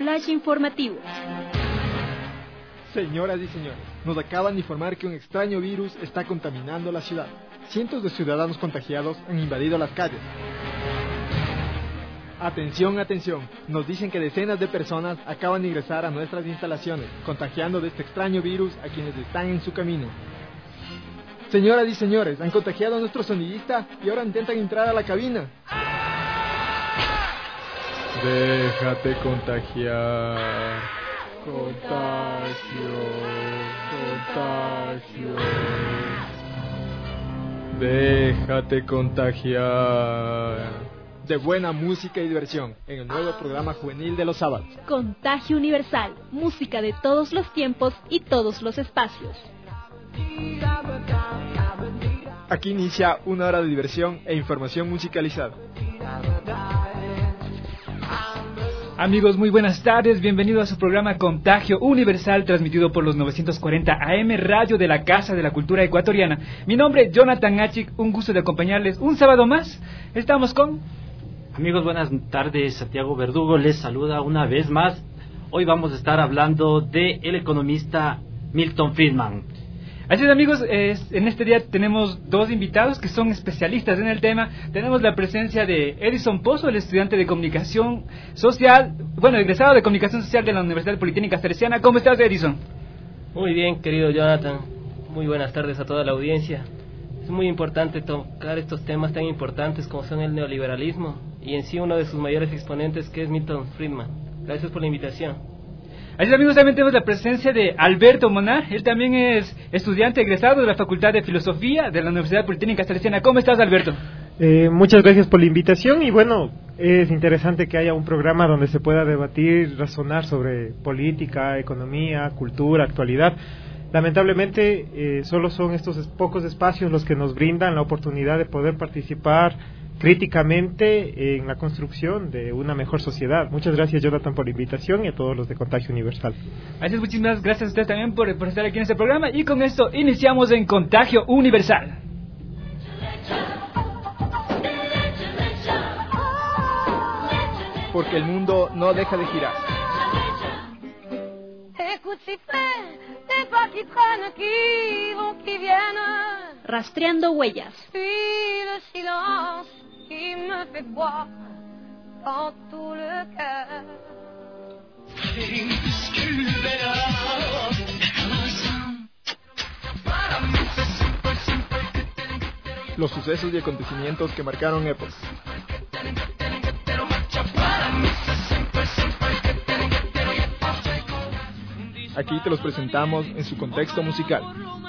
flash informativo. Señoras y señores, nos acaban de informar que un extraño virus está contaminando la ciudad. Cientos de ciudadanos contagiados han invadido las calles. Atención, atención, nos dicen que decenas de personas acaban de ingresar a nuestras instalaciones, contagiando de este extraño virus a quienes están en su camino. Señoras y señores, han contagiado a nuestro sonidista y ahora intentan entrar a la cabina. Déjate contagiar. Contagio. Déjate contagiar. De buena música y diversión en el nuevo programa juvenil de los sábados. Contagio Universal, música de todos los tiempos y todos los espacios. Aquí inicia una hora de diversión e información musicalizada. Amigos, muy buenas tardes, bienvenidos a su programa Contagio Universal, transmitido por los 940 AM Radio de la Casa de la Cultura Ecuatoriana. Mi nombre es Jonathan Achik, un gusto de acompañarles un sábado más. Estamos con... Amigos, buenas tardes, Santiago Verdugo les saluda una vez más. Hoy vamos a estar hablando de el economista Milton Friedman. Así es, amigos, en este día tenemos dos invitados que son especialistas en el tema. Tenemos la presencia de Edison Pozo, el estudiante de Comunicación Social, egresado de Comunicación Social de la Universidad Politécnica Teresiana. ¿Cómo estás, Edison? Muy bien, querido Jonathan. Muy buenas tardes a toda la audiencia. Es muy importante tocar estos temas tan importantes como son el neoliberalismo y en sí uno de sus mayores exponentes, que es Milton Friedman. Gracias por la invitación. Así es, amigos, también tenemos la presencia de Alberto Monar. Él también es estudiante egresado de la Facultad de Filosofía de la Universidad Politécnica Teresiana. ¿Cómo estás, Alberto? Muchas gracias por la invitación y es interesante que haya un programa donde se pueda debatir, razonar sobre política, economía, cultura, actualidad. Lamentablemente solo son estos pocos espacios los que nos brindan la oportunidad de poder participar críticamente en la construcción de una mejor sociedad. Muchas gracias, Jonathan, por la invitación y a todos los de Contagio Universal. Así es, muchísimas gracias a ustedes también por estar aquí en este programa y con esto iniciamos en Contagio Universal. Porque el mundo no deja de girar. Rastreando huellas. Los sucesos y acontecimientos que marcaron épocas. Aquí te los presentamos en su contexto musical.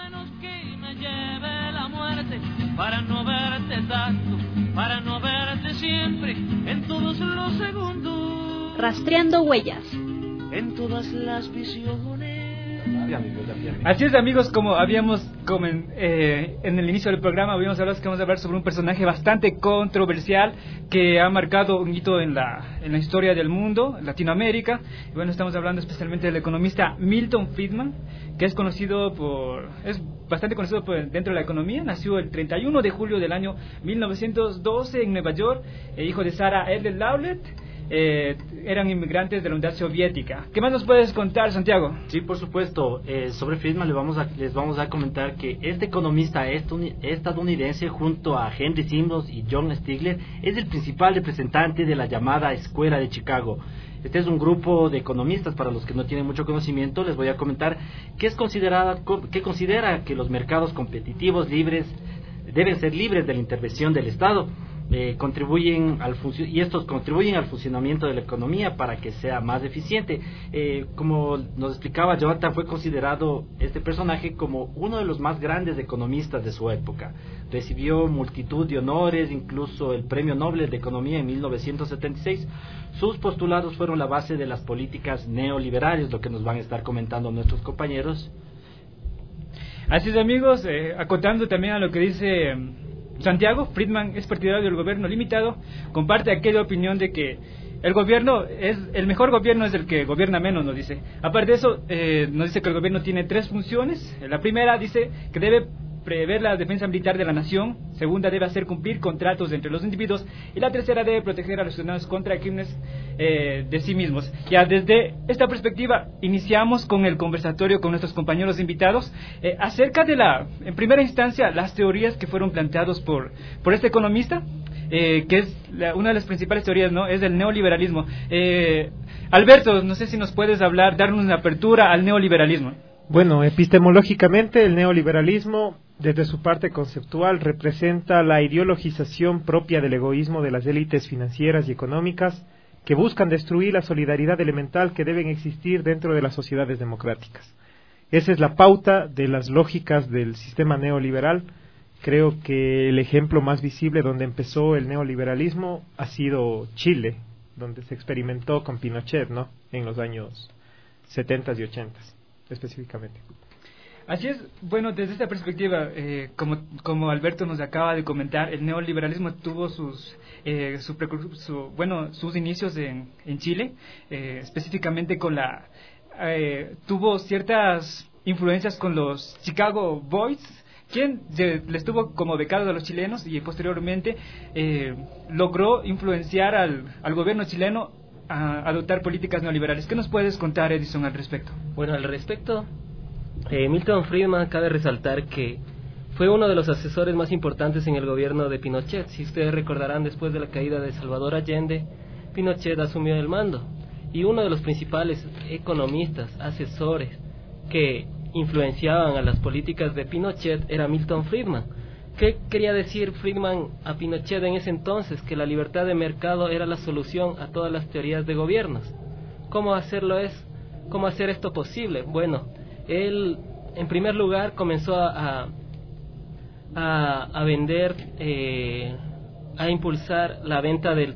Para no verte tanto, para no verte siempre, en todos los segundos. Rastreando huellas. En todas las visiones. Así es, amigos, como habíamos en el inicio del programa habíamos hablado que vamos a hablar sobre un personaje bastante controversial que ha marcado un hito en la historia del mundo, Latinoamérica. Y estamos hablando especialmente del economista Milton Friedman, que es bastante conocido dentro de la economía. Nació el 31 de julio del año 1912 en Nueva York, hijo de Sarah Edler Laulet. Eran inmigrantes de la Unión Soviética. ¿Qué más nos puedes contar, Santiago? Sí, por supuesto. Sobre Friedman les vamos a comentar que este economista estadounidense, junto a Henry Simons y John Stigler, es el principal representante de la llamada Escuela de Chicago. Este es un grupo de economistas, para los que no tienen mucho conocimiento, les voy a comentar que considera que los mercados competitivos deben ser libres de la intervención del Estado. Contribuyen al funcionamiento de la economía para que sea más eficiente. Como nos explicaba Jonathan, fue considerado este personaje como uno de los más grandes economistas de su época. Recibió multitud de honores, incluso el Premio Nobel de Economía en 1976. Sus postulados fueron la base de las políticas neoliberales, lo que nos van a estar comentando nuestros compañeros. Así es, amigos, acotando también a lo que dice Santiago, Friedman es partidario del gobierno limitado, comparte aquella opinión de que el mejor gobierno es el que gobierna menos, nos dice. Aparte de eso, nos dice que el gobierno tiene tres funciones. La primera dice que debe prever la defensa militar de la nación. Segunda, debe hacer cumplir contratos entre los individuos. Y la tercera, debe proteger a los ciudadanos contra crímenes de sí mismos. Ya desde esta perspectiva iniciamos con el conversatorio con nuestros compañeros invitados acerca de en primera instancia, las teorías que fueron planteadas por este economista, que es una de las principales teorías, ¿no? Es el neoliberalismo. Alberto, no sé si nos puedes darnos una apertura al neoliberalismo. Bueno, epistemológicamente el neoliberalismo, desde su parte conceptual, representa la ideologización propia del egoísmo de las élites financieras y económicas que buscan destruir la solidaridad elemental que deben existir dentro de las sociedades democráticas. Esa es la pauta de las lógicas del sistema neoliberal. Creo que el ejemplo más visible donde empezó el neoliberalismo ha sido Chile, donde se experimentó con Pinochet, ¿no? En los años 70 y 80 específicamente. Así es. Bueno, desde esta perspectiva, como Alberto nos acaba de comentar, el neoliberalismo tuvo sus inicios en Chile, específicamente tuvo ciertas influencias con los Chicago Boys, quien les tuvo como becados a los chilenos y posteriormente logró influenciar al gobierno chileno a adoptar políticas neoliberales. ¿Qué nos puedes contar, Edison, al respecto? Bueno, al respecto, Milton Friedman cabe resaltar que fue uno de los asesores más importantes en el gobierno de Pinochet. Si ustedes recordarán, después de la caída de Salvador Allende, Pinochet asumió el mando, y uno de los principales economistas, asesores que influenciaban a las políticas de Pinochet era Milton Friedman. ¿Qué quería decir Friedman a Pinochet en ese entonces? Que la libertad de mercado era la solución a todas las teorías de gobiernos. ¿Cómo hacer esto posible? Bueno, él en primer lugar comenzó a vender, a impulsar la venta de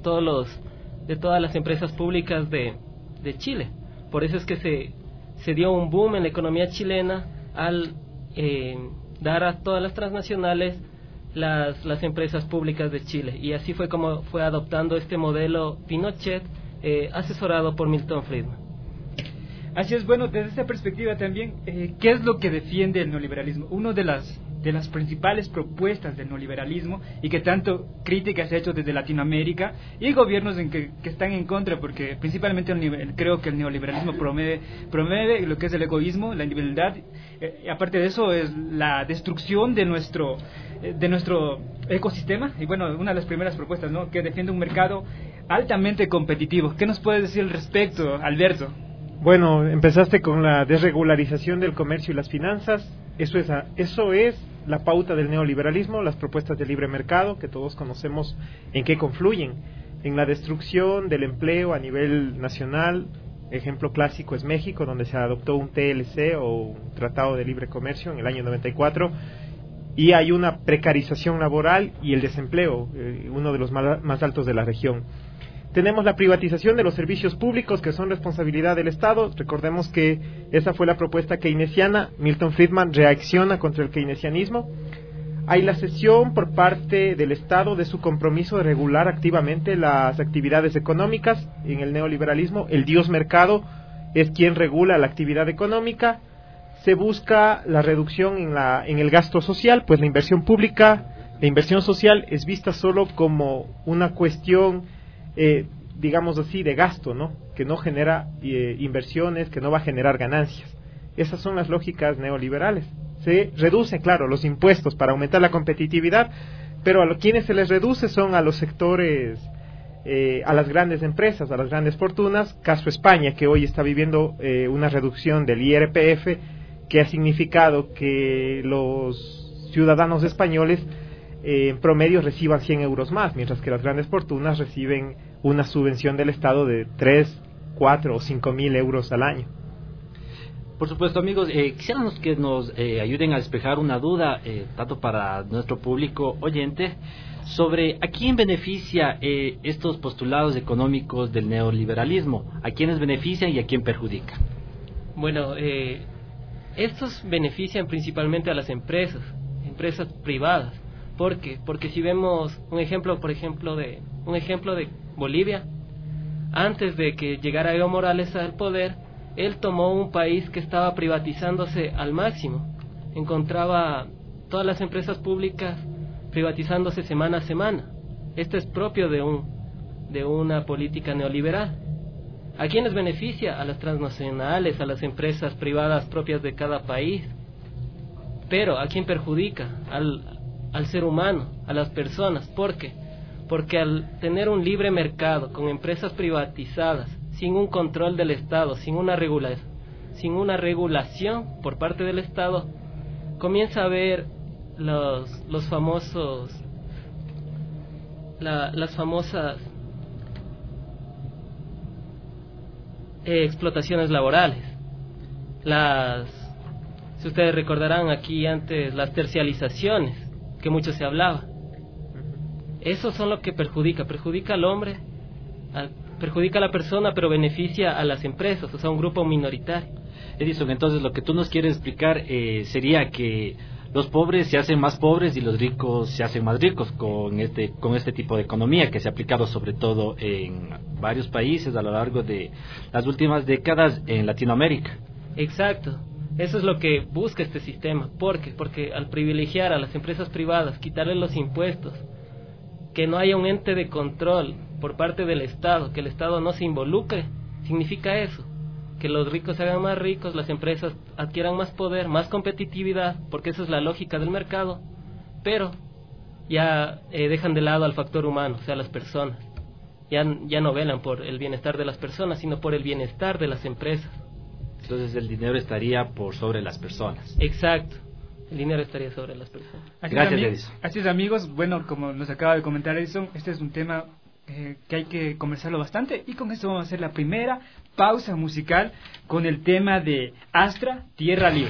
todas las empresas públicas de Chile. Por eso es que se dio un boom en la economía chilena al dar a todas las transnacionales las empresas públicas de Chile, y así fue como fue adoptando este modelo Pinochet, asesorado por Milton Friedman. Así es. Bueno, desde esta perspectiva también, ¿qué es lo que defiende el neoliberalismo? Una de las principales propuestas del neoliberalismo, y que tanto críticas se ha hecho desde Latinoamérica y gobiernos que están en contra, porque principalmente creo que el neoliberalismo promueve lo que es el egoísmo, la individualidad, y aparte de eso es la destrucción de nuestro ecosistema. Y bueno, una de las primeras propuestas, ¿no?, que defiende un mercado altamente competitivo. ¿Qué nos puedes decir al respecto, Alberto? Bueno, empezaste con la desregularización del comercio y las finanzas. Eso es la pauta del neoliberalismo, las propuestas de libre mercado, que todos conocemos en qué confluyen. En la destrucción del empleo a nivel nacional. Ejemplo clásico es México, donde se adoptó un TLC o un Tratado de Libre Comercio en el año 94, y hay una precarización laboral y el desempleo, uno de los más altos de la región. Tenemos la privatización de los servicios públicos, que son responsabilidad del Estado. Recordemos que esa fue la propuesta keynesiana. Milton Friedman reacciona contra el keynesianismo. Hay la cesión por parte del Estado de su compromiso de regular activamente las actividades económicas. En el neoliberalismo, el dios mercado es quien regula la actividad económica. Se busca la reducción en el gasto social, pues la inversión pública, la inversión social es vista solo como una cuestión, digamos así, de gasto, ¿no?, que no genera inversiones, que no va a generar ganancias. Esas son las lógicas neoliberales. Se reducen, claro, los impuestos para aumentar la competitividad, pero a quienes se les reduce son a los sectores, a las grandes empresas, a las grandes fortunas. Caso España, que hoy está viviendo una reducción del IRPF, que ha significado que los ciudadanos españoles en promedio reciban 100 euros más, mientras que las grandes fortunas reciben una subvención del Estado de 3, 4 o 5 mil euros al año. Por supuesto, amigos, quisiéramos que nos ayuden a despejar una duda, tanto para nuestro público oyente, sobre a quién beneficia estos postulados económicos del neoliberalismo, a quiénes benefician y a quién perjudican. Bueno, estos benefician principalmente a las empresas privadas. ¿Por qué? Porque si vemos un ejemplo de Bolivia, antes de que llegara Evo Morales al poder, él tomó un país que estaba privatizándose al máximo. Encontraba todas las empresas públicas privatizándose semana a semana. Esto es propio de una política neoliberal. ¿A quiénes beneficia? A las transnacionales, a las empresas privadas propias de cada país. Pero ¿a quién perjudica? Al ser humano, a las personas. ¿Por qué? Porque al tener un libre mercado con empresas privatizadas, sin un control del Estado, sin una regulación por parte del Estado, comienza a haber las famosas explotaciones laborales. Si ustedes recordarán aquí antes, las tercializaciones, que mucho se hablaba. Eso son lo que perjudica al hombre, perjudica a la persona, pero beneficia a las empresas, o sea, un grupo minoritario. Edison, entonces lo que tú nos quieres explicar sería que los pobres se hacen más pobres y los ricos se hacen más ricos con este tipo de economía que se ha aplicado sobre todo en varios países a lo largo de las últimas décadas en Latinoamérica. Exacto, eso es lo que busca este sistema. ¿Por qué? Porque al privilegiar a las empresas privadas, quitarles los impuestos, que no haya un ente de control por parte del Estado, que el Estado no se involucre, significa eso, que los ricos se hagan más ricos, las empresas adquieran más poder, más competitividad, porque esa es la lógica del mercado, pero ya dejan de lado al factor humano, o sea, las personas. Ya no velan por el bienestar de las personas, sino por el bienestar de las empresas. Entonces el dinero estaría por sobre las personas. Exacto, el dinero estaría sobre las personas. Gracias, Edison. Así es, amigos. Bueno, como nos acaba de comentar Edison, este es un tema que hay que conversarlo bastante, y con esto vamos a hacer la primera pausa musical con el tema de Astra, Tierra Libre.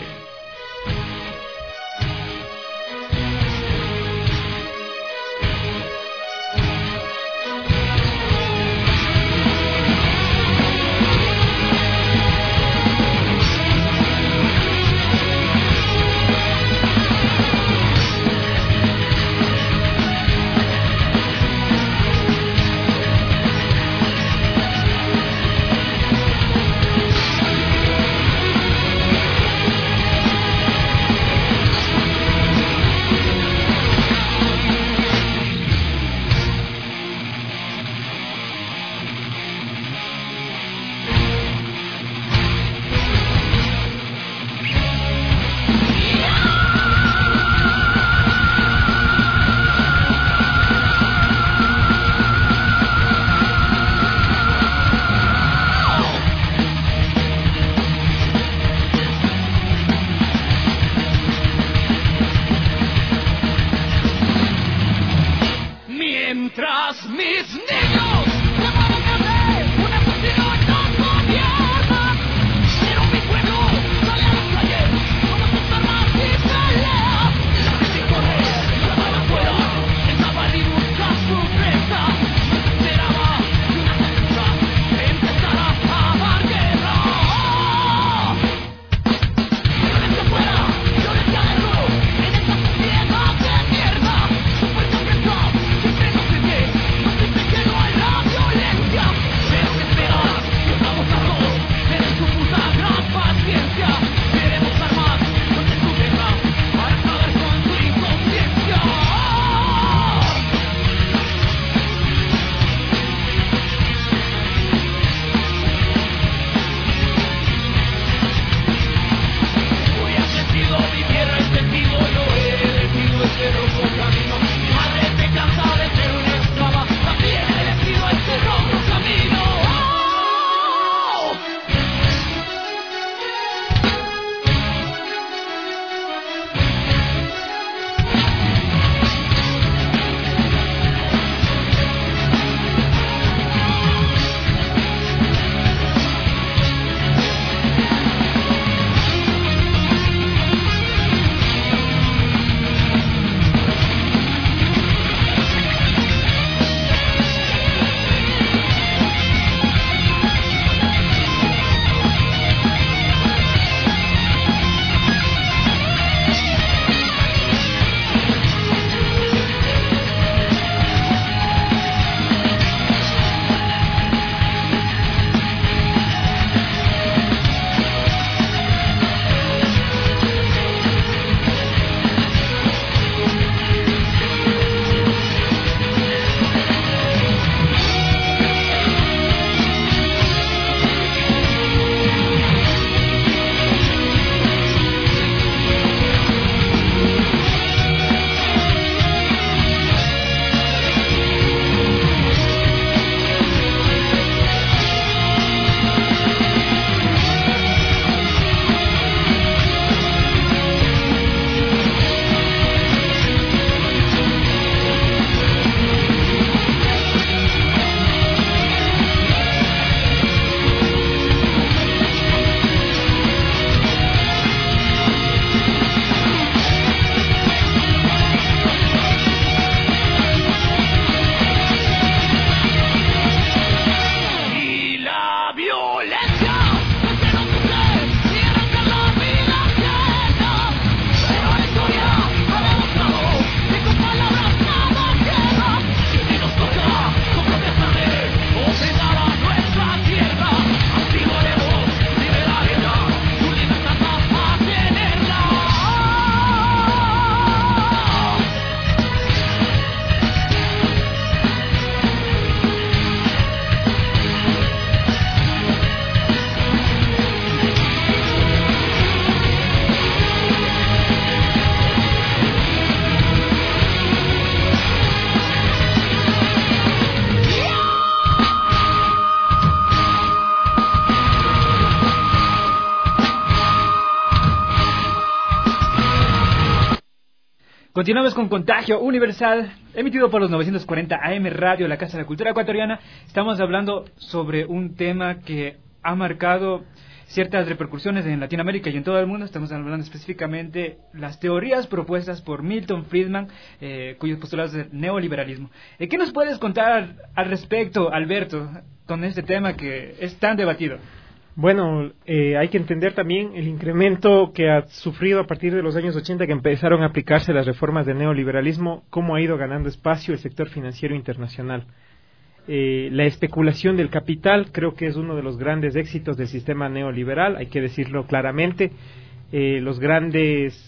Continuamos con Contagio Universal, emitido por los 940 AM Radio, la Casa de la Cultura Ecuatoriana. Estamos hablando sobre un tema que ha marcado ciertas repercusiones en Latinoamérica y en todo el mundo. Estamos hablando específicamente de las teorías propuestas por Milton Friedman, cuyos postulados del neoliberalismo. ¿Qué nos puedes contar al respecto, Alberto, con este tema que es tan debatido? Bueno, hay que entender también el incremento que ha sufrido a partir de los años 80, que empezaron a aplicarse las reformas del neoliberalismo, cómo ha ido ganando espacio el sector financiero internacional. La especulación del capital creo que es uno de los grandes éxitos del sistema neoliberal, hay que decirlo claramente. Los grandes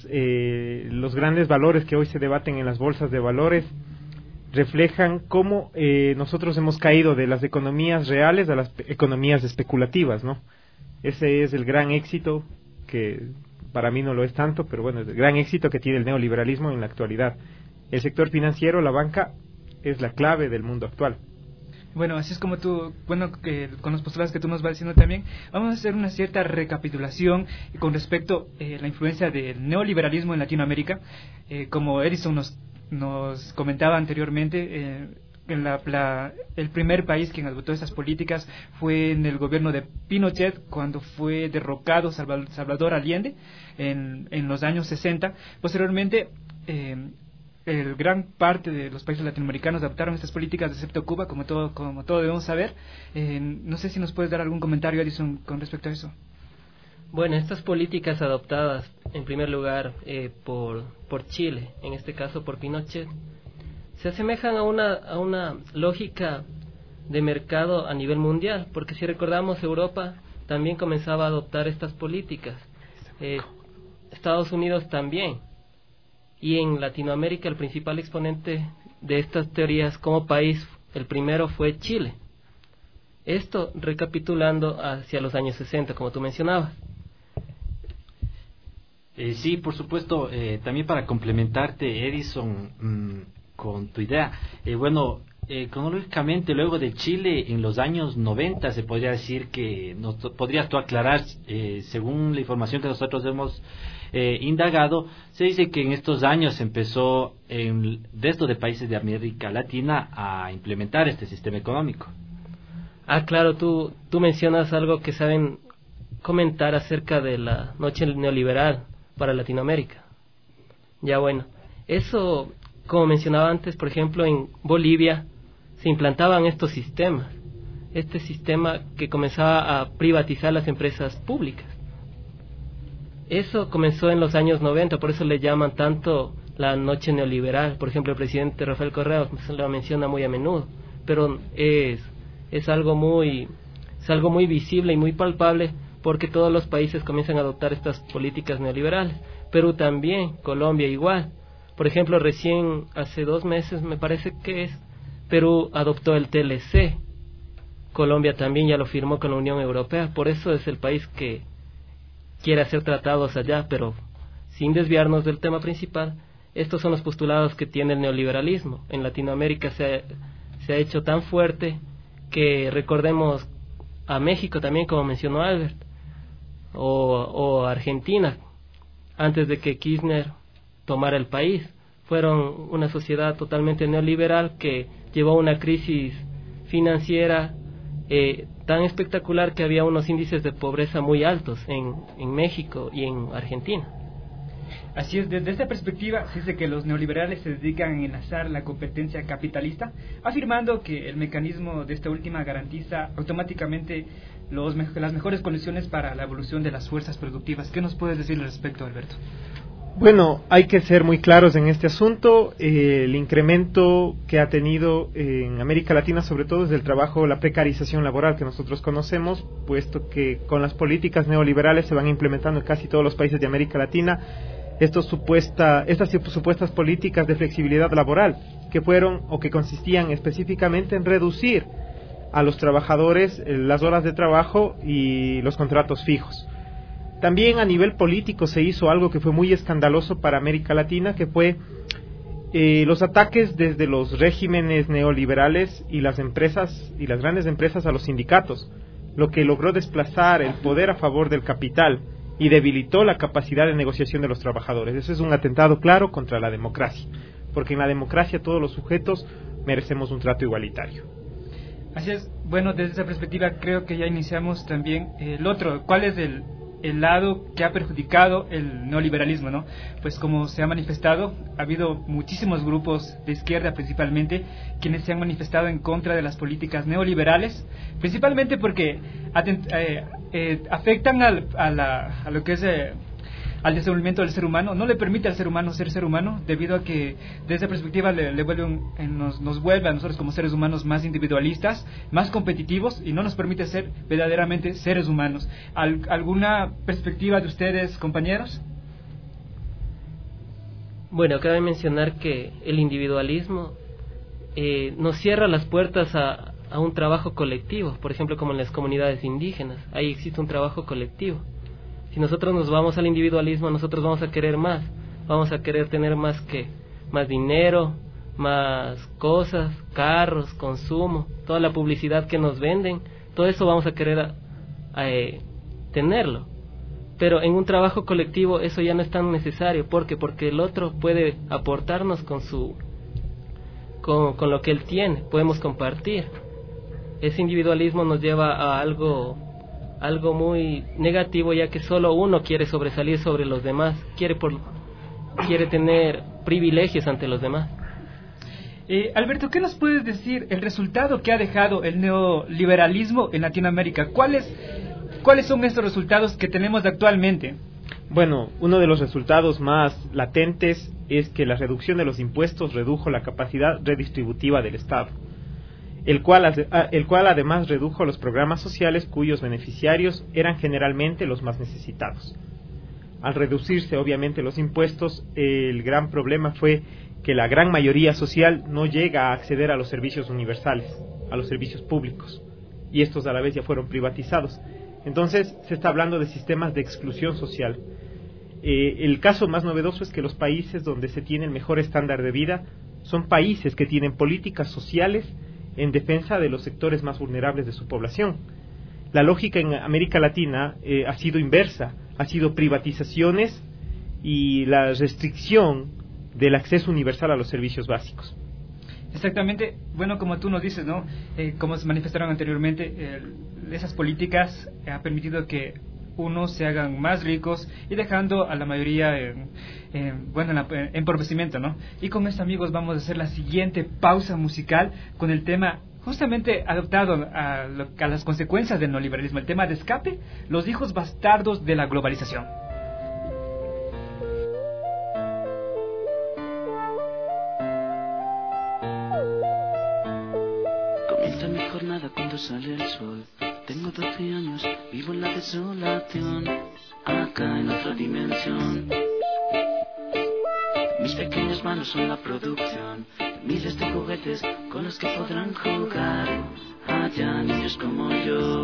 valores que hoy se debaten en las bolsas de valores reflejan cómo nosotros hemos caído de las economías reales a las economías especulativas, ¿no? Ese es el gran éxito, que para mí no lo es tanto, pero bueno, es el gran éxito que tiene el neoliberalismo en la actualidad. El sector financiero, la banca, es la clave del mundo actual. Bueno, así es como tú, con los postulados que tú nos vas diciendo también, vamos a hacer una cierta recapitulación con respecto a la influencia del neoliberalismo en Latinoamérica. Como Edison nos comentaba anteriormente, el primer país que adoptó estas políticas fue en el gobierno de Pinochet, cuando fue derrocado Salvador Allende en los años 60. Posteriormente, gran parte de los países latinoamericanos adoptaron estas políticas, excepto Cuba, como todo debemos saber. No sé si nos puedes dar algún comentario, Edison, con respecto a eso. Bueno, estas políticas adoptadas, en primer lugar, por Chile, en este caso por Pinochet, se asemejan a una lógica de mercado a nivel mundial, porque si recordamos, Europa también comenzaba a adoptar estas políticas, Estados Unidos también, y en Latinoamérica el principal exponente de estas teorías como país, el primero fue Chile. Esto recapitulando hacia los años 60, como tú mencionabas. Sí, por supuesto, también para complementarte, Edison, con tu idea. Cronológicamente, luego de Chile, en los años 90, se podría decir que, podrías tú aclarar, según la información que nosotros hemos indagado, se dice que en estos años empezó el resto de países de América Latina a implementar este sistema económico. Ah, claro, tú mencionas algo que saben comentar acerca de la noche neoliberal para Latinoamérica. Ya bueno, eso, como mencionaba antes, por ejemplo, en Bolivia se implantaban estos sistemas, este sistema que comenzaba a privatizar las empresas públicas. Eso comenzó en los años 90, por eso le llaman tanto la noche neoliberal. Por ejemplo, el presidente Rafael Correa se lo menciona muy a menudo, pero es algo muy visible y muy palpable, porque todos los países comienzan a adoptar estas políticas neoliberales. Perú también, Colombia igual. Por ejemplo, recién hace 2 meses, me parece que Perú adoptó el TLC. Colombia también ya lo firmó con la Unión Europea. Por eso es el país que quiere hacer tratados allá, pero sin desviarnos del tema principal, estos son los postulados que tiene el neoliberalismo. En Latinoamérica se ha hecho tan fuerte que recordemos a México también, como mencionó Albert, o Argentina, antes de que Kirchner tomara el país. Fueron una sociedad totalmente neoliberal que llevó a una crisis financiera tan espectacular que había unos índices de pobreza muy altos en México y en Argentina. Así es, desde esta perspectiva se dice que los neoliberales se dedican a enlazar la competencia capitalista, afirmando que el mecanismo de esta última garantiza automáticamente las mejores condiciones para la evolución de las fuerzas productivas. ¿Qué nos puedes decir al respecto, Alberto? Bueno, hay que ser muy claros en este asunto. El incremento que ha tenido en América Latina, sobre todo, es del trabajo, la precarización laboral que nosotros conocemos, puesto que con las políticas neoliberales se van implementando en casi todos los países de América Latina estas supuestas políticas de flexibilidad laboral, que fueron o que consistían específicamente en reducir a los trabajadores las horas de trabajo y los contratos fijos. También a nivel político se hizo algo que fue muy escandaloso para América Latina, que fue los ataques desde los regímenes neoliberales y las grandes empresas a los sindicatos, lo que logró desplazar el poder a favor del capital y debilitó la capacidad de negociación de los trabajadores. Eso es un atentado claro contra la democracia, porque en la democracia todos los sujetos merecemos un trato igualitario. Así es. Bueno, desde esa perspectiva creo que ya iniciamos también el otro. ¿Cuál es el lado que ha perjudicado el neoliberalismo, ¿no? Pues como se ha manifestado, ha habido muchísimos grupos de izquierda principalmente quienes se han manifestado en contra de las políticas neoliberales, principalmente porque afectan a lo que es al desenvolvimiento del ser humano, no le permite al ser humano ser humano, debido a que desde esa perspectiva nos vuelve a nosotros como seres humanos más individualistas, más competitivos, y no nos permite ser verdaderamente seres humanos. ¿Alguna perspectiva de ustedes, compañeros? Bueno, cabe mencionar que el individualismo nos cierra las puertas a un trabajo colectivo, por ejemplo como en las comunidades indígenas, ahí existe un trabajo colectivo. Si nosotros nos vamos al individualismo, nosotros vamos a querer más, vamos a querer tener más dinero, más cosas, carros, consumo, toda la publicidad que nos venden, todo eso vamos a querer tenerlo. Pero en un trabajo colectivo eso ya no es tan necesario. ¿Por qué? Porque el otro puede aportarnos con lo que él tiene, podemos compartir. Ese individualismo nos lleva a algo muy negativo, ya que solo uno quiere sobresalir sobre los demás, quiere tener privilegios ante los demás. Alberto, ¿qué nos puedes decir el resultado que ha dejado el neoliberalismo en Latinoamérica? ¿Cuáles son estos resultados que tenemos actualmente? Bueno, uno de los resultados más latentes es que la reducción de los impuestos redujo la capacidad redistributiva del Estado, el cual además redujo los programas sociales cuyos beneficiarios eran generalmente los más necesitados. Al reducirse obviamente los impuestos, el gran problema fue que la gran mayoría social no llega a acceder a los servicios universales, a los servicios públicos, y estos a la vez ya fueron privatizados. Entonces se está hablando de sistemas de exclusión social. El caso más novedoso es que los países donde se tiene el mejor estándar de vida son países que tienen políticas sociales en defensa de los sectores más vulnerables de su población. La lógica en América Latina ha sido inversa, ha sido privatizaciones y la restricción del acceso universal a los servicios básicos. Exactamente. Bueno, como tú nos dices, ¿no? Como se manifestaron anteriormente, esas políticas han permitido que unos se hagan más ricos y dejando a la mayoría en empobrecimiento, ¿no? Y con esto, amigos, vamos a hacer la siguiente pausa musical con el tema justamente adoptado a las consecuencias del neoliberalismo, el tema de escape, los hijos bastardos de la globalización. Comienza mi jornada cuando sale el sol. Tengo 12 años, vivo en la desolación, acá en otra dimensión. Mis pequeñas manos son la producción, miles de juguetes con los que podrán jugar allá niños como yo.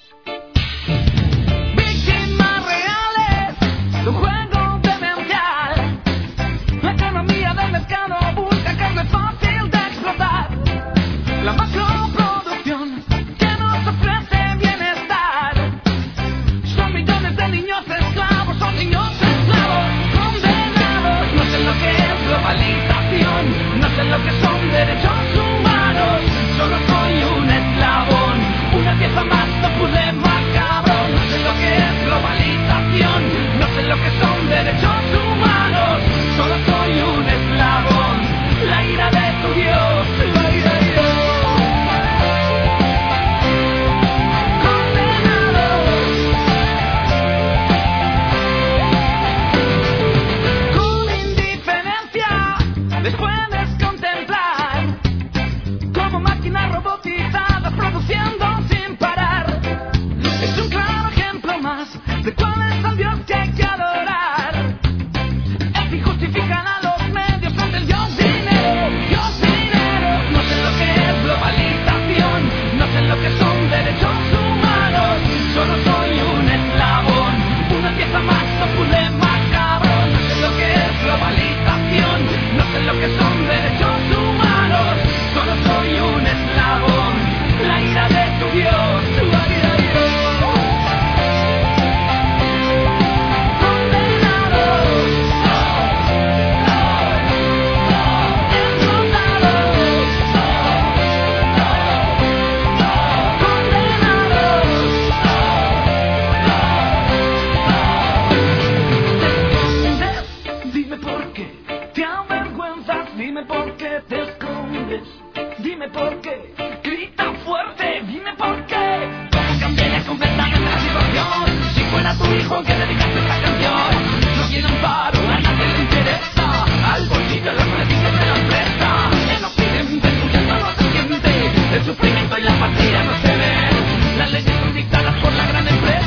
Víctimas reales de un juego demencial. La economía del mercado busca carne fácil de explotar. La macroproducción que nos ofrece bienestar. Son millones de niños esclavos, son niños esclavos condenados. No sé lo que es globalización, no sé lo que son derechos humanos. Solo soy un eslabón, una pieza más. ¿por qué dedicaste esta canción? No tiene amparo, a nadie le interesa. Al bolsillo las beneficios de la empresa. En Occidente el sufrimiento no se siente. El sufrimiento y la apatía no se ven. Las leyes son dictadas por la gran empresa.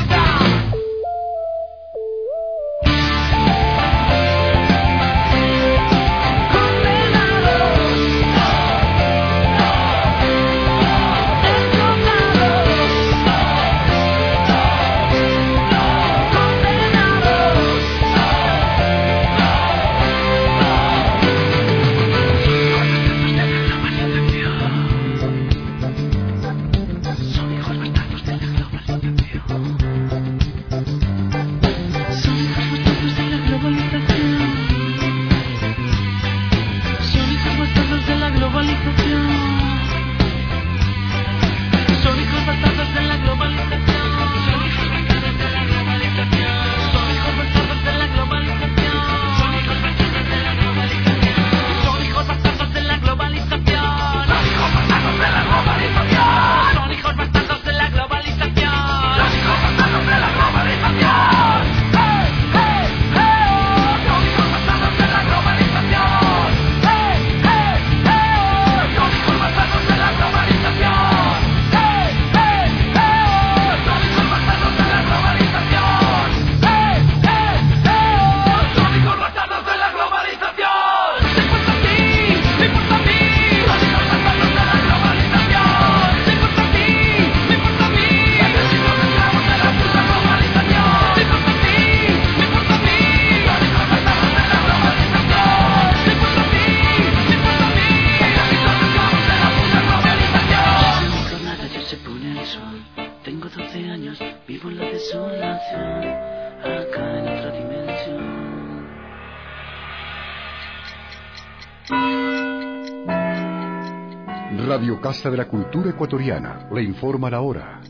Radio Casa de la Cultura Ecuatoriana le informa la hora.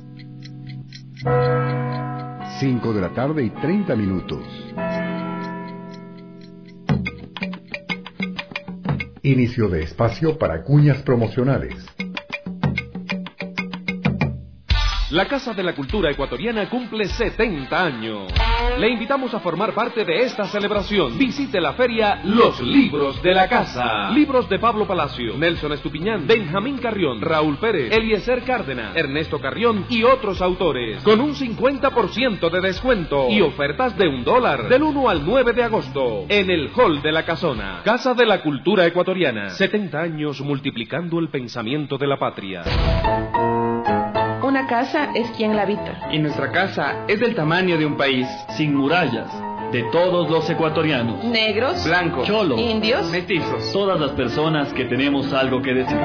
5 de la tarde y 30 minutos. Inicio de espacio para cuñas promocionales. La Casa de la Cultura Ecuatoriana cumple 70 años. Le invitamos a formar parte de esta celebración. Visite la feria Los Libros de la Casa. Libros de Pablo Palacio, Nelson Estupiñán, Benjamín Carrión, Raúl Pérez, Eliezer Cárdenas, Ernesto Carrión y otros autores. Con un 50% de descuento y ofertas de $1 del 1 al 9 de agosto. En el Hall de la Casona. Casa de la Cultura Ecuatoriana. 70 años multiplicando el pensamiento de la patria. Una casa es quien la habita. Y nuestra casa es del tamaño de un país. Sin murallas. De todos los ecuatorianos. Negros, blancos, cholos, indios, mestizos. Todas las personas que tenemos algo que decir.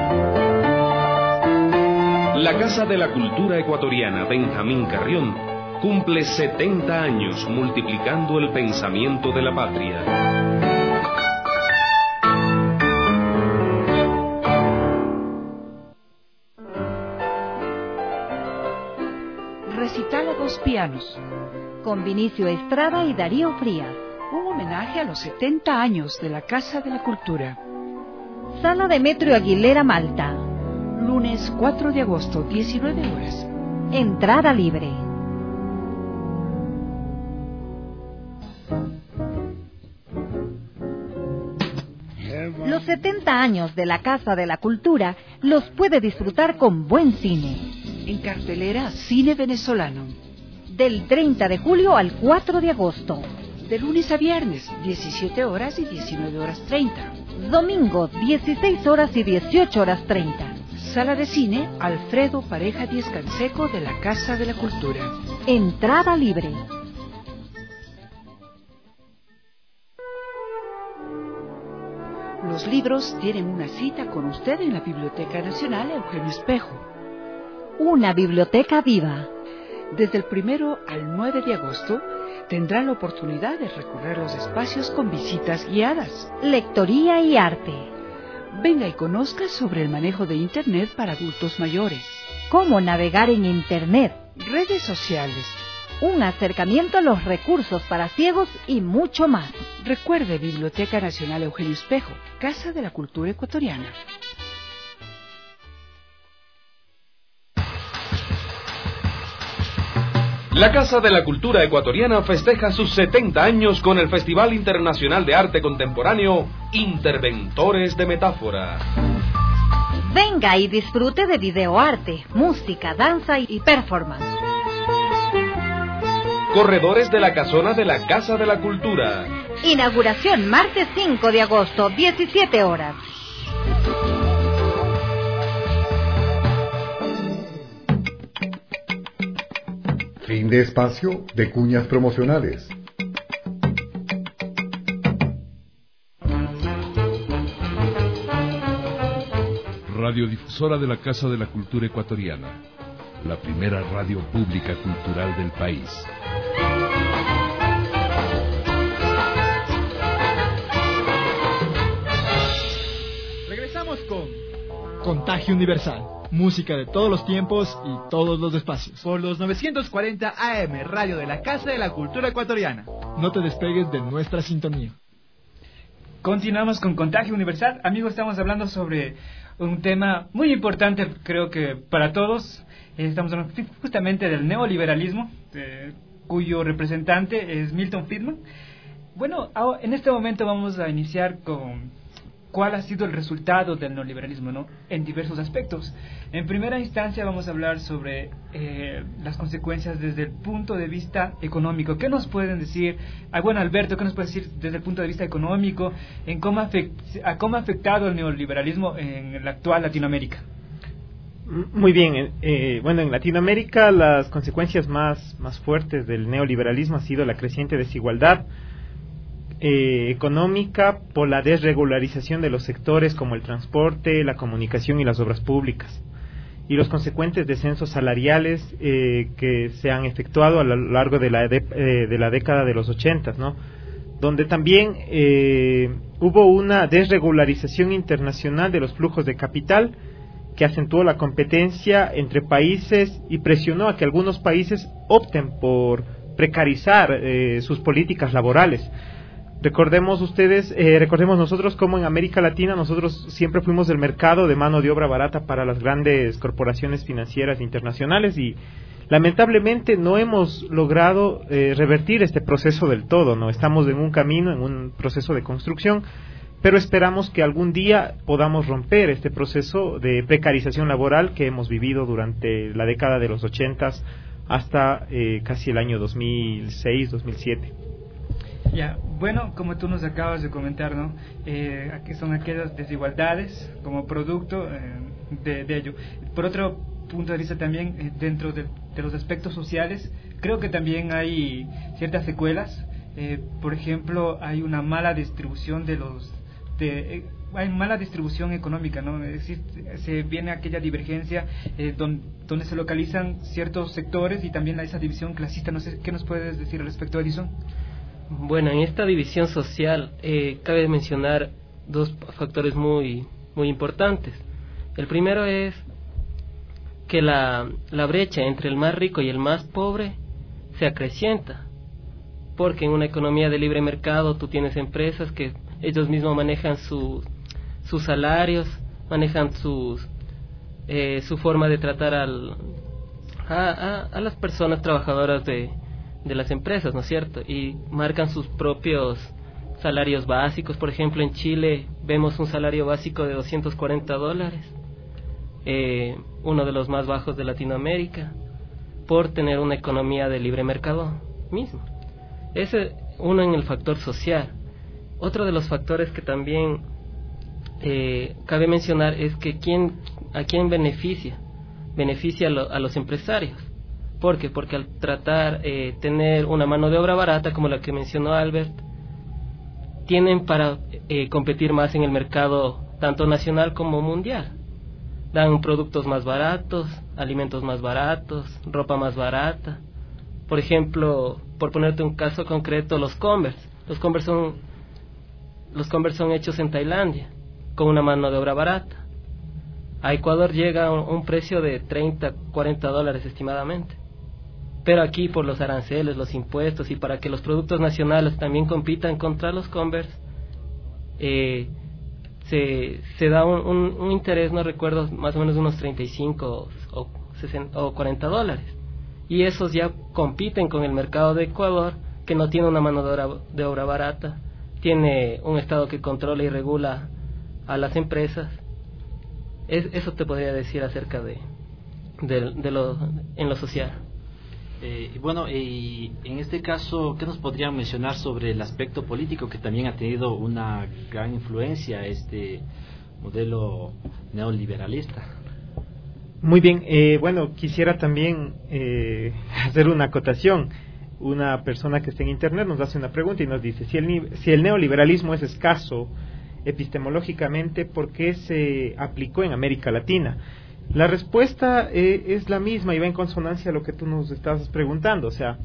La Casa de la Cultura Ecuatoriana Benjamín Carrión cumple 70 años multiplicando el pensamiento de la patria. Recital a dos pianos, con Vinicio Estrada y Darío Frías. Un homenaje a los 70 años de la Casa de la Cultura. Sala Demetrio Aguilera, Malta. Lunes 4 de agosto, 19 horas. Entrada libre. Los 70 años de la Casa de la Cultura los puede disfrutar con buen cine. En cartelera, cine venezolano. Del 30 de julio al 4 de agosto. De lunes a viernes, 17 horas y 19 horas 30. Domingo, 16 horas y 18 horas 30. Sala de cine, Alfredo Pareja Díez Canseco de la Casa de la Cultura. Entrada libre. Los libros tienen una cita con usted en la Biblioteca Nacional Eugenio Espejo. Una biblioteca viva. Desde el 1 al 9 de agosto tendrá la oportunidad de recorrer los espacios con visitas guiadas. Lectoría y arte. Venga y conozca sobre el manejo de Internet para adultos mayores. Cómo navegar en Internet. Redes sociales. Un acercamiento a los recursos para ciegos y mucho más. Recuerde Biblioteca Nacional Eugenio Espejo, Casa de la Cultura Ecuatoriana. La Casa de la Cultura Ecuatoriana festeja sus 70 años con el Festival Internacional de Arte Contemporáneo Interventores de Metáfora. Venga y disfrute de videoarte, música, danza y performance. Corredores de la Casona de la Casa de la Cultura. Inauguración martes 5 de agosto, 17 horas. Fin de espacio de cuñas promocionales. Radiodifusora de la Casa de la Cultura Ecuatoriana, la primera radio pública cultural del país. Regresamos con Contagio Universal, música de todos los tiempos y todos los espacios. Por los 940 AM, Radio de la Casa de la Cultura Ecuatoriana. No te despegues de nuestra sintonía. Continuamos con Contagio Universal. Amigos, estamos hablando sobre un tema muy importante, creo que para todos. Estamos hablando justamente del neoliberalismo, cuyo representante es Milton Friedman. Bueno, en este momento vamos a iniciar con cuál ha sido el resultado del neoliberalismo, ¿no? En diversos aspectos. En primera instancia vamos a hablar sobre las consecuencias desde el punto de vista económico. ¿Qué nos pueden decir? Bueno, Alberto, ¿qué nos puede decir desde el punto de vista económico en cómo ha afectado el neoliberalismo en la actual Latinoamérica? Muy bien, bueno, en Latinoamérica las consecuencias más fuertes del neoliberalismo ha sido la creciente desigualdad económica por la desregularización de los sectores como el transporte, la comunicación y las obras públicas, y los consecuentes descensos salariales que se han efectuado a lo largo de la década de los 80, ¿no? Donde también hubo una desregularización internacional de los flujos de capital que acentuó la competencia entre países y presionó a que algunos países opten por precarizar sus políticas laborales. Recordemos nosotros cómo en América Latina nosotros siempre fuimos el mercado de mano de obra barata para las grandes corporaciones financieras internacionales y lamentablemente no hemos logrado revertir este proceso del todo, ¿no? Estamos en un camino, en un proceso de construcción, pero esperamos que algún día podamos romper este proceso de precarización laboral que hemos vivido durante la década de los 80 hasta casi el año 2006-2007. Ya, bueno, como tú nos acabas de comentar, ¿no? Aquí son aquellas desigualdades como producto de ello. Por otro punto de vista también, dentro de los aspectos sociales, creo que también hay ciertas secuelas. Por ejemplo, hay una mala distribución hay mala distribución económica, ¿no? Es decir, se viene aquella divergencia donde se localizan ciertos sectores y también esa división clasista. No sé, ¿qué nos puedes decir al respecto, Edison? Bueno, en esta división social cabe mencionar dos factores muy importantes. El primero es que la brecha entre el más rico y el más pobre se acrecienta, porque en una economía de libre mercado tú tienes empresas que ellos mismos manejan sus salarios, manejan su forma de tratar a las personas trabajadoras de las empresas, ¿no es cierto? Y marcan sus propios salarios básicos. Por ejemplo, en Chile vemos un salario básico de $240, uno de los más bajos de Latinoamérica, por tener una economía de libre mercado mismo. Ese uno en el factor social. Otro de los factores que también cabe mencionar es que a quién beneficia a los empresarios. ¿Por qué? Porque al tratar tener una mano de obra barata, como la que mencionó Albert, tienen para competir más en el mercado tanto nacional como mundial. Dan productos más baratos, alimentos más baratos, ropa más barata. Por ejemplo, por ponerte un caso concreto, los Converse. Los Converse son hechos en Tailandia, con una mano de obra barata. A Ecuador llega a un precio de $30, $40 estimadamente. Pero aquí, por los aranceles, los impuestos y para que los productos nacionales también compitan contra los Converse, se da un interés, no recuerdo, más o menos unos $35 o $40. y esos ya compiten con el mercado de Ecuador, que no tiene una mano de obra barata, tiene un Estado que controla y regula a las empresas. Eso te podría decir acerca de lo social. Bueno, y en este caso, ¿qué nos podrían mencionar sobre el aspecto político que también ha tenido una gran influencia este modelo neoliberalista? Muy bien, bueno, quisiera también hacer una acotación. Una persona que está en internet nos hace una pregunta y nos dice, si el neoliberalismo es escaso epistemológicamente, ¿por qué se aplicó en América Latina? La respuesta es la misma y va en consonancia a lo que tú nos estabas preguntando. O sea,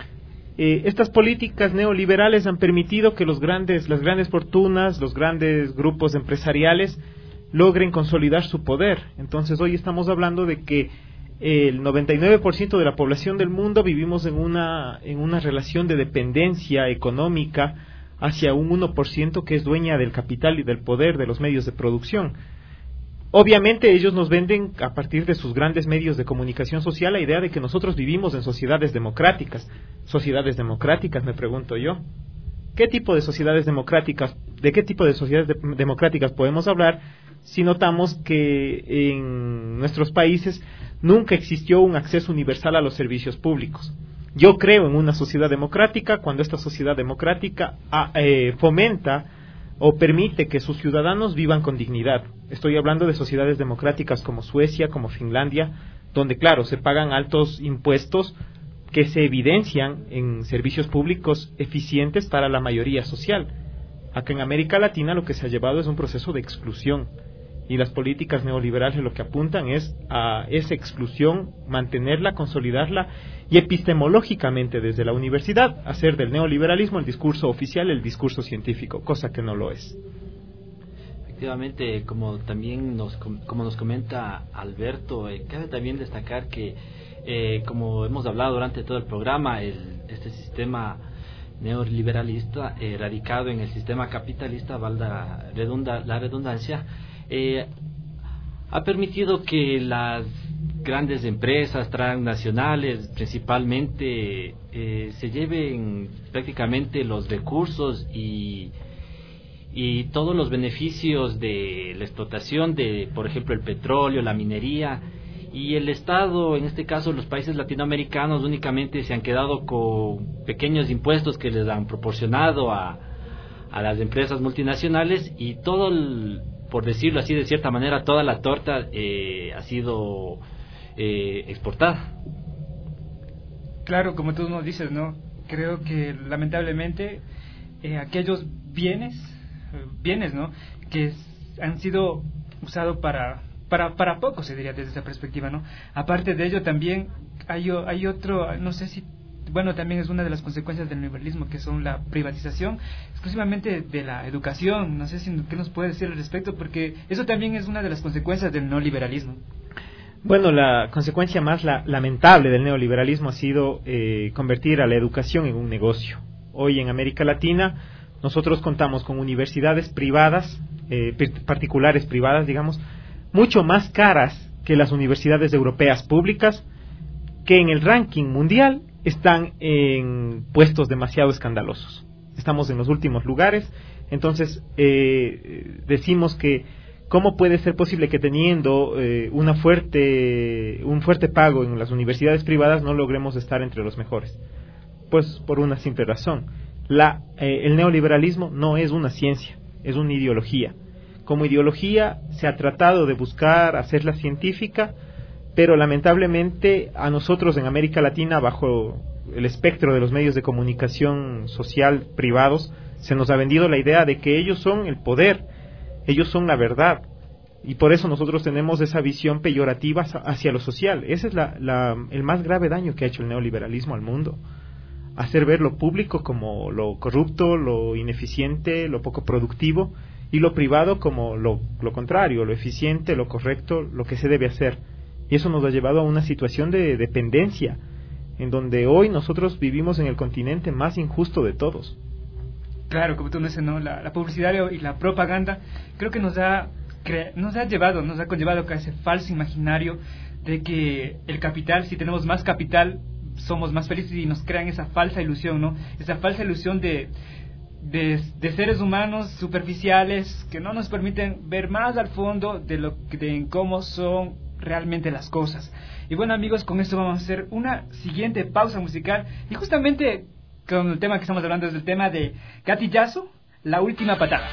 estas políticas neoliberales han permitido que las grandes fortunas, los grandes grupos empresariales logren consolidar su poder. Entonces hoy estamos hablando de que el 99% de la población del mundo vivimos en una relación de dependencia económica hacia un 1% que es dueña del capital y del poder de los medios de producción. Obviamente ellos nos venden a partir de sus grandes medios de comunicación social la idea de que nosotros vivimos en sociedades democráticas. Sociedades democráticas, me pregunto yo. ¿Qué tipo de sociedades democráticas, de qué tipo de sociedades democráticas podemos hablar si notamos que en nuestros países nunca existió un acceso universal a los servicios públicos? Yo creo en una sociedad democrática cuando esta sociedad democrática fomenta o permite que sus ciudadanos vivan con dignidad. Estoy hablando de sociedades democráticas como Suecia, como Finlandia, donde claro, se pagan altos impuestos que se evidencian en servicios públicos eficientes para la mayoría social. Acá en América Latina lo que se ha llevado es un proceso de exclusión, y las políticas neoliberales lo que apuntan es a esa exclusión, mantenerla, consolidarla, y epistemológicamente desde la universidad hacer del neoliberalismo el discurso oficial, el discurso científico, cosa que no lo es. Efectivamente, como nos comenta Alberto, cabe también destacar que como hemos hablado durante todo el programa, este sistema neoliberalista radicado en el sistema capitalista, valga la redundancia, ha permitido que las grandes empresas transnacionales principalmente se lleven prácticamente los recursos y todos los beneficios de la explotación de, por ejemplo, el petróleo, la minería, y el Estado, en este caso los países latinoamericanos, únicamente se han quedado con pequeños impuestos que les han proporcionado a las empresas multinacionales, y todo por decirlo así, de cierta manera, toda la torta ha sido exportada. Claro, como tú nos dices, ¿no? Creo que lamentablemente aquellos bienes, ¿no? Que han sido usados para poco, se diría desde esa perspectiva, ¿no? Aparte de ello también hay otro, no sé si, bueno, también es una de las consecuencias del neoliberalismo, que son la privatización exclusivamente de la educación. No sé si qué nos puede decir al respecto, porque eso también es una de las consecuencias del neoliberalismo. Bueno, la consecuencia más lamentable del neoliberalismo ha sido convertir a la educación en un negocio. Hoy en América Latina nosotros contamos con universidades privadas, particulares privadas, digamos, mucho más caras que las universidades europeas públicas, que en el ranking mundial están en puestos demasiado escandalosos. Estamos en los últimos lugares. Entonces decimos que ¿cómo puede ser posible que teniendo un fuerte pago en las universidades privadas no logremos estar entre los mejores? Pues por una simple razón. El neoliberalismo no es una ciencia, es una ideología. Como ideología se ha tratado de buscar hacerla científica, pero lamentablemente a nosotros en América Latina, bajo el espectro de los medios de comunicación social privados, se nos ha vendido la idea de que ellos son el poder, ellos son la verdad, y por eso nosotros tenemos esa visión peyorativa hacia lo social. Ese es el más grave daño que ha hecho el neoliberalismo al mundo, hacer ver lo público como lo corrupto, lo ineficiente, lo poco productivo, y lo privado como lo contrario, lo eficiente, lo correcto, lo que se debe hacer. Y eso nos ha llevado a una situación de dependencia, en donde hoy nosotros vivimos en el continente más injusto de todos. Claro, como tú dices, ¿no? La publicidad y la propaganda creo que nos ha conllevado a ese falso imaginario de que el capital, si tenemos más capital, somos más felices y nos crean esa falsa ilusión, ¿no? Esa falsa ilusión de seres humanos superficiales que no nos permiten ver más al fondo de cómo son realmente las cosas. Y bueno, amigos, con esto vamos a hacer una siguiente pausa musical y justamente con el tema que estamos hablando es el tema de Gatillazo, La Última Patada.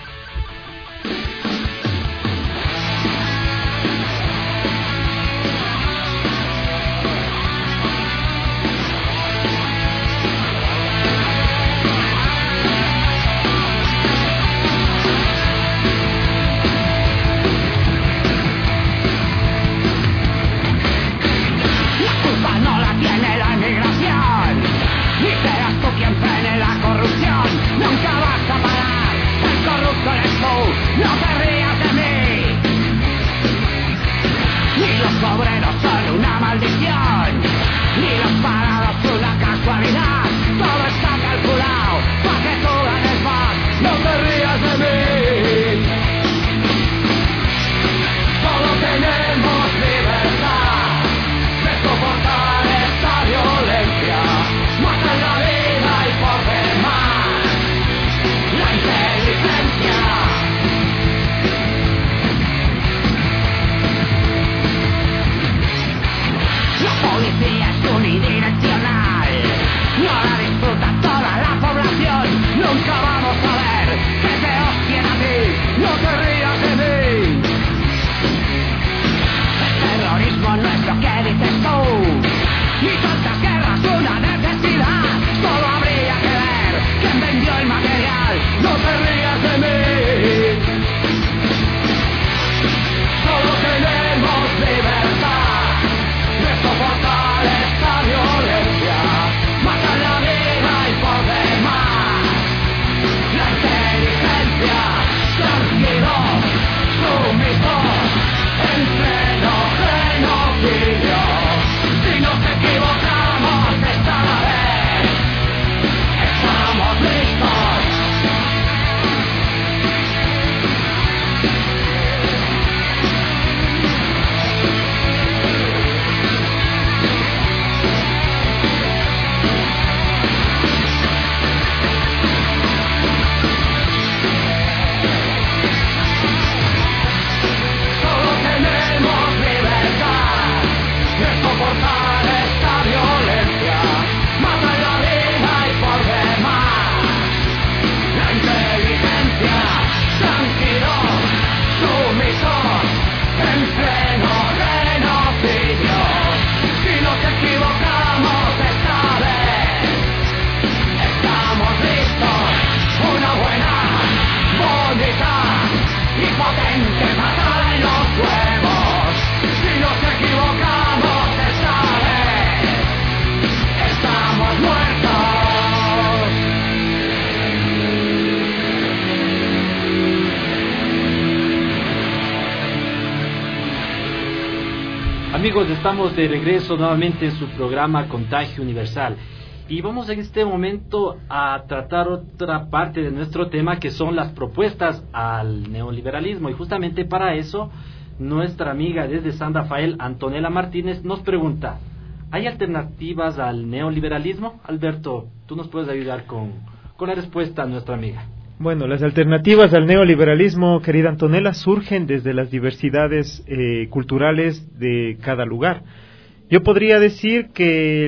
Amigos, estamos de regreso nuevamente en su programa Contagio Universal y vamos en este momento a tratar otra parte de nuestro tema, que son las propuestas al neoliberalismo, y justamente para eso nuestra amiga desde San Rafael, Antonella Martínez, nos pregunta: ¿hay alternativas al neoliberalismo? Alberto, tú nos puedes ayudar con la respuesta a nuestra amiga. Bueno, las alternativas al neoliberalismo, querida Antonella, surgen desde las diversidades culturales de cada lugar. Yo podría decir que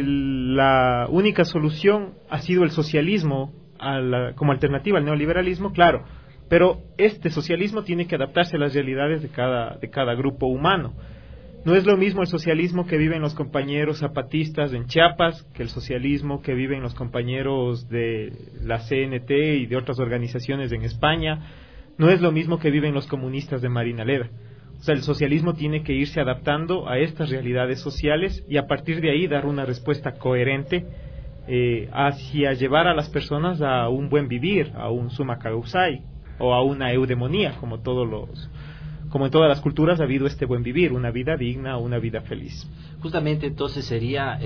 la única solución ha sido el socialismo como alternativa al neoliberalismo, claro, pero este socialismo tiene que adaptarse a las realidades de cada grupo humano. No es lo mismo el socialismo que viven los compañeros zapatistas en Chiapas que el socialismo que viven los compañeros de la CNT y de otras organizaciones en España. No es lo mismo que viven los comunistas de Marinaleda. O sea, el socialismo tiene que irse adaptando a estas realidades sociales y a partir de ahí dar una respuesta coherente hacia llevar a las personas a un buen vivir, a un summa causai o a una eudemonía, como en todas las culturas ha habido este buen vivir, una vida digna, una vida feliz. Justamente entonces sería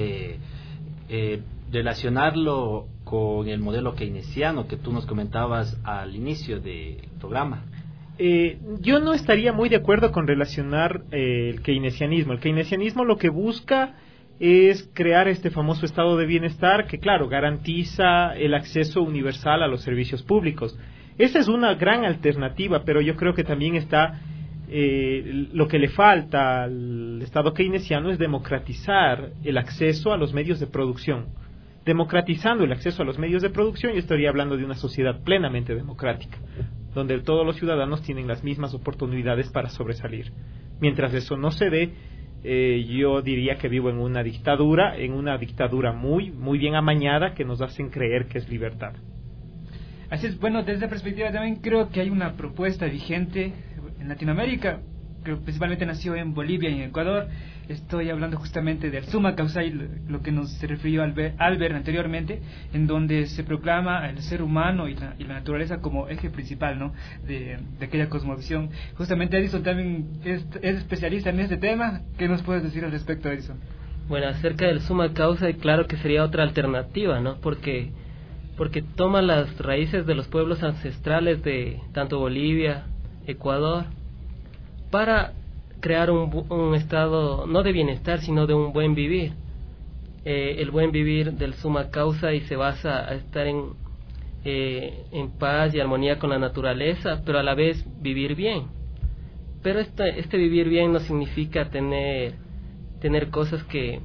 relacionarlo con el modelo keynesiano que tú nos comentabas al inicio del programa. Yo no estaría muy de acuerdo con relacionar el keynesianismo. El keynesianismo lo que busca es crear este famoso estado de bienestar que, claro, garantiza el acceso universal a los servicios públicos. Esa es una gran alternativa, pero yo creo que también está lo que le falta al Estado keynesiano es democratizar el acceso a los medios de producción. Democratizando el acceso a los medios de producción, yo estaría hablando de una sociedad plenamente democrática, donde todos los ciudadanos tienen las mismas oportunidades para sobresalir. Mientras eso no se dé, yo diría que vivo en una dictadura muy, muy bien amañada que nos hacen creer que es libertad. Así es, bueno, desde esa perspectiva también creo que hay una propuesta vigente en Latinoamérica, que principalmente nació en Bolivia y en Ecuador. Estoy hablando justamente del Summa Causae, lo que nos se refirió Albert anteriormente, en donde se proclama el ser humano y la naturaleza como eje principal, ¿no?, de aquella cosmovisión. Justamente Edison también es especialista en este tema. ¿Qué nos puedes decir al respecto, Edison? Bueno, acerca del Summa Causae, claro que sería otra alternativa, ¿no?, porque toma las raíces de los pueblos ancestrales de tanto Bolivia, Ecuador, para crear un estado no de bienestar, sino de un buen vivir. El buen vivir del Summa Causae se basa a estar en paz y armonía con la naturaleza, pero a la vez vivir bien. Pero este vivir bien no significa tener cosas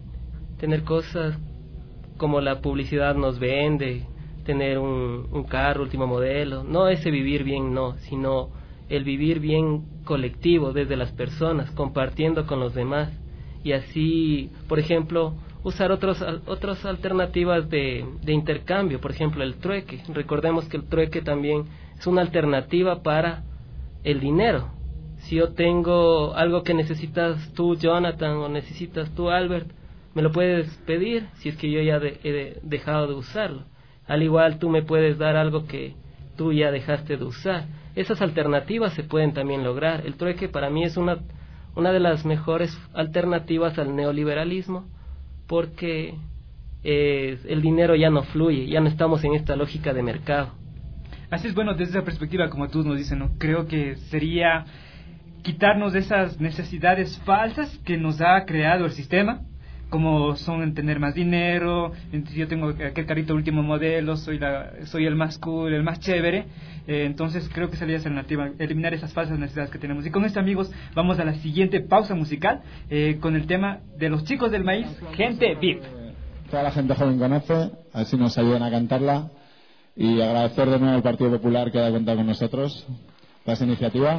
como la publicidad nos vende, tener un carro último modelo. No ese vivir bien, no, sino el vivir bien colectivo desde las personas, compartiendo con los demás, y así, por ejemplo, usar otras alternativas de intercambio, por ejemplo el trueque. Recordemos que el trueque también es una alternativa para el dinero. Si yo tengo algo que necesitas tú, Jonathan, o necesitas tú, Albert, me lo puedes pedir si es que yo ya he dejado de usarlo. Al igual tú me puedes dar algo que tú ya dejaste de usar. Esas alternativas se pueden también lograr. El trueque para mí es una de las mejores alternativas al neoliberalismo, porque el dinero ya no fluye, ya no estamos en esta lógica de mercado. Así es, bueno, desde esa perspectiva, como tú nos dices, ¿no?, creo que sería quitarnos de esas necesidades falsas que nos ha creado el sistema, como son tener más dinero. Yo tengo aquel carrito último modelo, soy el más cool, el más chévere. Entonces creo que sería esa alternativa, eliminar esas falsas necesidades que tenemos. Y con esto, amigos, vamos a la siguiente pausa musical con el tema de los chicos del maíz, Gente VIP. Toda la gente joven conoce, así nos ayudan a cantarla, y agradecer de nuevo al Partido Popular que haya contado con nosotros para esa iniciativa.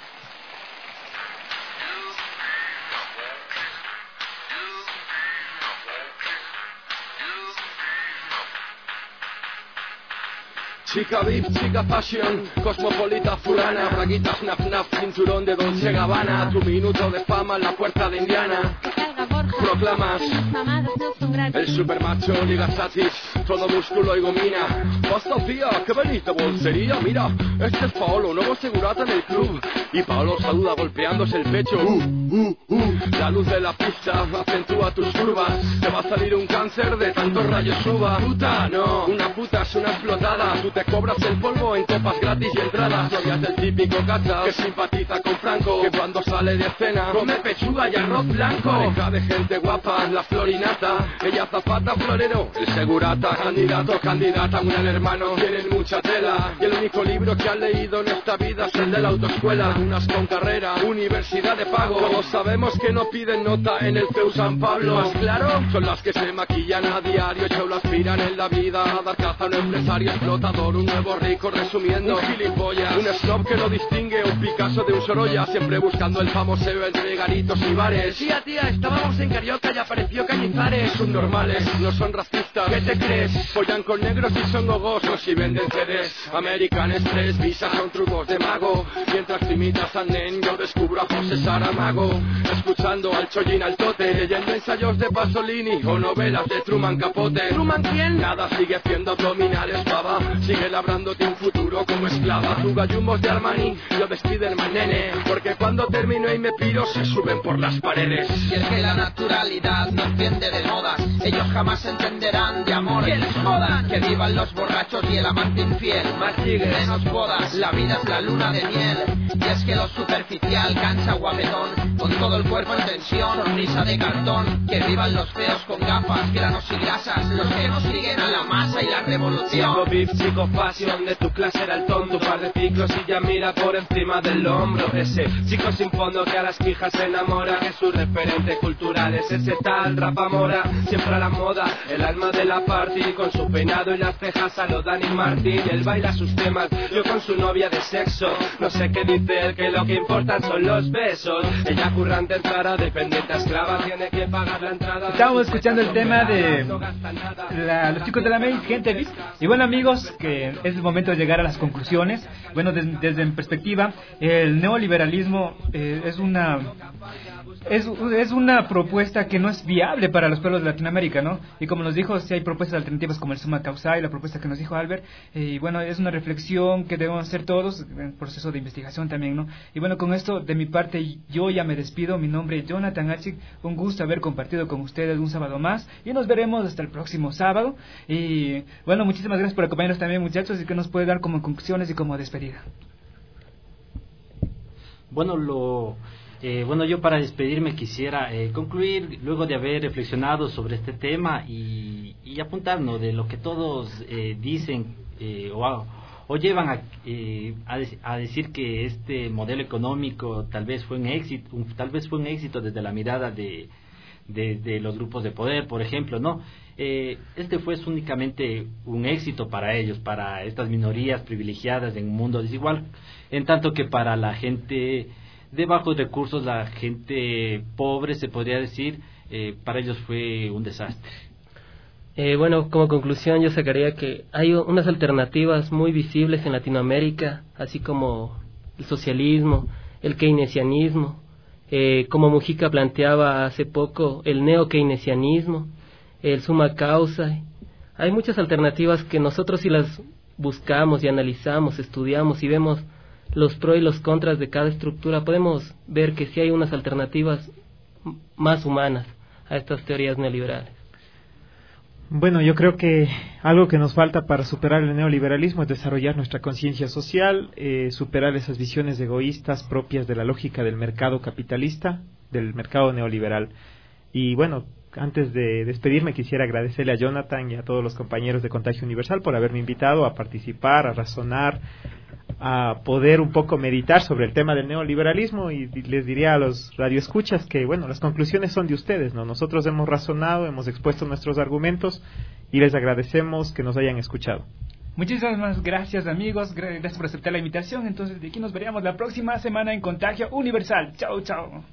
Chica VIP, chica fashion, cosmopolita fulana, braguitas naf naf, cinturón de Dolce Gabbana, tu minuto de fama en la puerta de Indiana. Proclamas el supermacho liga satis, todo músculo y gomina. Basta tía, que bonita bolsería, mira, este es Paolo, nuevo segurata en el club. Y Paolo saluda golpeándose el pecho. La luz de la pista acentúa tus curvas, te va a salir un cáncer de tantos rayos suba. Puta, no, una puta es una explotada, tú te cobras el polvo en copas gratis y entradas. Soy del típico cacha que simpatiza con Franco, que cuando sale de escena come pechuga y arroz blanco. Pareja de gente guapa, la florinata, ella zapata, florero, el segurata, candidato, candidata, un gran hermano, tienen mucha tela. Y el único libro que han leído en esta vida es el de la autoescuela. Unas con carrera, universidad de pago, todos sabemos que no piden nota en el CEU San Pablo. ¿Más claro? Son las que se maquillan a diario, solo aspiran en la vida a dar caza a un empresario explotador, un nuevo rico resumiendo, un gilipollas, un snob que no distingue un Picasso de un Sorolla, siempre buscando el famoseo entre garitos y bares. Tía, estábamos en Carioca y apareció Cañizares. Son normales, no son racistas, ¿qué te crees? Follan con negros y son gogosos y venden CDs. American Express, visas son trucos de mago. Mientras te imitas al nen, yo descubro a José Saramago, escuchando al Chollín al Tote, leyendo ensayos de Pasolini o novelas de Truman Capote. ¿Truman quién? Nada, sigue haciendo abdominales, baba, sigue labrándote un futuro como esclava. Tu gallumbos de Armani, yo de Spiderman, nene, porque cuando termino y me piro se suben por las paredes. Y es que la naturalidad, nos vende de modas. Ellos jamás entenderán de amor, que les jodan. Que vivan los borrachos y el amante infiel. Más tigres, menos bodas, la vida es la luna de miel. Y es que lo superficial cansa guapetón, con todo el cuerpo en tensión, sonrisa de cartón. Que vivan los feos con gafas, granos y grasas, los que nos siguen a la masa y la revolución. Chico beef, chico fashion, de tu clase era el tonto. Par de ciclos y ya mira por encima del hombro. Ese chico sin fondo que a las pijas se enamora, que su referente cultural es ese tal Rafa Mora. Siempre a la moda, el alma de la party, con su peinado y las cejas a lo Dani Martín. Él baila sus temas, yo con su novia de sexo. No sé qué dice él, que lo que importan son los besos. Ella currante entrada, dependiente a esclava, tiene que pagar la entrada. Estamos escuchando el tema de los chicos de la main, gente beat. Y bueno, amigos, que es el momento de llegar a las conclusiones. Bueno, desde mi perspectiva, el neoliberalismo es una propuesta que no es viable para los pueblos de Latinoamérica, ¿no? Y como nos dijo, sí hay propuestas alternativas como el summa causa y la propuesta que nos dijo Albert. Y bueno, es una reflexión que debemos hacer todos, en proceso de investigación también, ¿no? Y bueno, con esto, de mi parte, yo ya me despido. Mi nombre es Jonathan Achik. Un gusto haber compartido con ustedes un sábado más. Y nos veremos hasta el próximo sábado. Y bueno, muchísimas gracias por acompañarnos también, muchachos. Y que nos puede dar como conclusiones y como despedida. Bueno, yo para despedirme quisiera concluir luego de haber reflexionado sobre este tema y apuntarnos de lo que todos dicen o llevan a decir que este modelo económico tal vez fue un éxito desde la mirada de los grupos de poder, por ejemplo, ¿no? Este fue únicamente un éxito para ellos, para estas minorías privilegiadas en un mundo desigual, en tanto que para la gente de bajos recursos, la gente pobre, se podría decir, para ellos fue un desastre. Bueno, como conclusión yo sacaría que hay unas alternativas muy visibles en Latinoamérica, así como el socialismo, el keynesianismo, como Mujica planteaba hace poco, el neo-keynesianismo, el summa causa. Hay muchas alternativas que nosotros, si las buscamos y analizamos, estudiamos y vemos los pros y los contras de cada estructura, podemos ver que sí hay unas alternativas más humanas a estas teorías neoliberales. Bueno, yo creo que algo que nos falta para superar el neoliberalismo es desarrollar nuestra conciencia social, superar esas visiones egoístas propias de la lógica del mercado capitalista, del mercado neoliberal. Y bueno, antes de despedirme quisiera agradecerle a Jonathan y a todos los compañeros de Contagio Universal por haberme invitado a participar, a razonar, a poder un poco meditar sobre el tema del neoliberalismo, y les diría a los radioescuchas que, bueno, las conclusiones son de ustedes, ¿no? Nosotros hemos razonado, hemos expuesto nuestros argumentos y les agradecemos que nos hayan escuchado. Muchísimas gracias, amigos, gracias por aceptar la invitación. Entonces, de aquí nos veríamos la próxima semana en Contagio Universal. Chao, chao.